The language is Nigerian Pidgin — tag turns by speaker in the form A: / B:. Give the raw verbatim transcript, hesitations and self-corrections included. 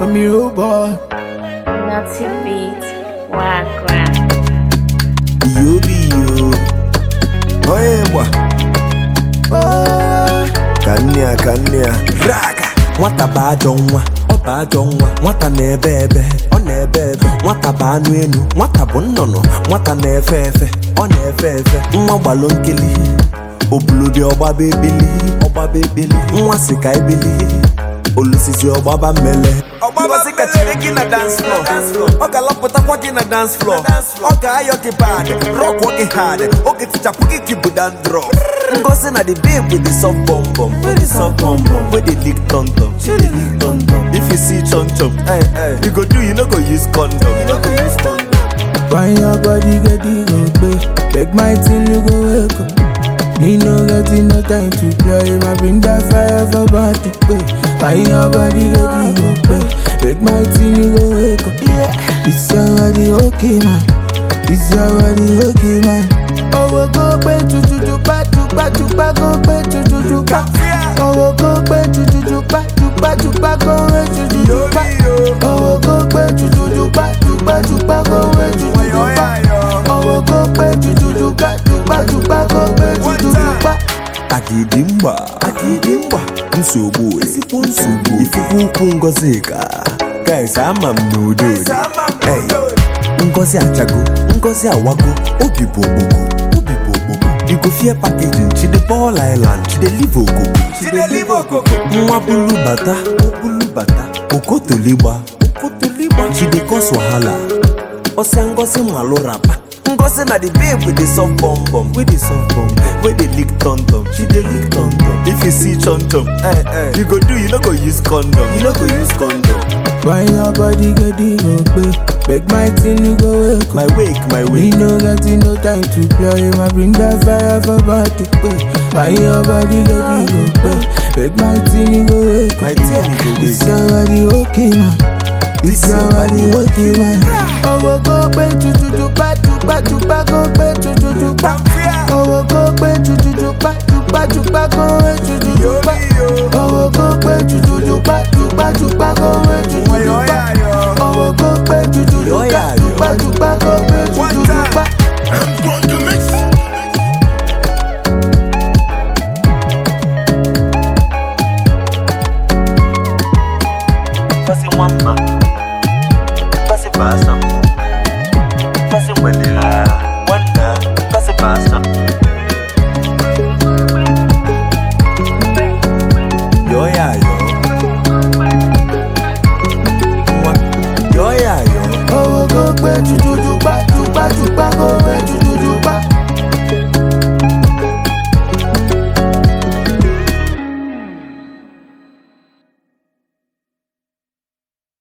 A: me robot.
B: Naughty beat, wagwan.
C: You be you. Oh yeah, boy. Oh, kanya kanya. Raga. Nwata ba ajọ nwa, ọ ba ajọ nwa. Nwata na-ebe ebe, ọ na-ebe ebe. Nwata ba anụ enu, nwata bụ nnụnụ. Nwata na-efe efe, ọ na-efe efe. Nwa gbalụ nkili, obulodi ọgbaba ebili, ọgbaba ebili. Nwa si ka ebili, olusisi ọgbaba mmele. Ọgbaba si ka chere na dance floor. Ọ ga-alọpụtakwa gị na dance floor. Ọ ga-ayọ gị bad, rock gị hard. Oge tichapụ gị ka ibu dandruff. Ngozi na the babe with the soft bum bum, with the soft bum bum, with the lick tum tum, she the lick tum tum. If you see chum chum, hey hey, you go do, you no go use condom, you no go use condom.
A: When your body get it go beg my team you go wake up. Me no getting no time to play, I bring that fire for body play. When your body get it go beg my team you go wake up. Yeah, this your body okay man, this your body okay man. Oh go back to to to back to back to back go back to to to back. Oh go back to to to back to back to back go back to to to back. Oh go back to to to back to back to back go back to to to back. Oh go back to to to back to back to back go back to to to back.
C: Akidimba, akidimba, nsogbu, ezigbo nsogbu. Ifufu ukwu Ngozi ka, guys ama m n'udo. Hey, Ngozi achago, Ngozi awago, obi bụ ogbogbo. You go fear packaging, she the ball island, she the live okoko, she the live okoko. Nwa bulu bata, bulu bata, okoto liba, okoto liba. She the cause wahala, ose Ngozi malo rapa. Ngozi na the babe with the soft bum bum, with the soft bum bum, with the lick tum tum, she the lick tum tum. If you see chum chum, hey hey, you go do, you no go use condom, you no go use condom.
A: When your body get it go beg my team you go wake up.
C: My wake, my
A: We
C: wake.
A: no getting no time to play, I bring that fire for body play. When your body get it go beg my team you go wake up.
C: My team you go wake.
A: This your body okay man, this your body okay man. Oh go back to to to back to back to back go back to to to back. Oh go back to to to back to back to back go back to to to back.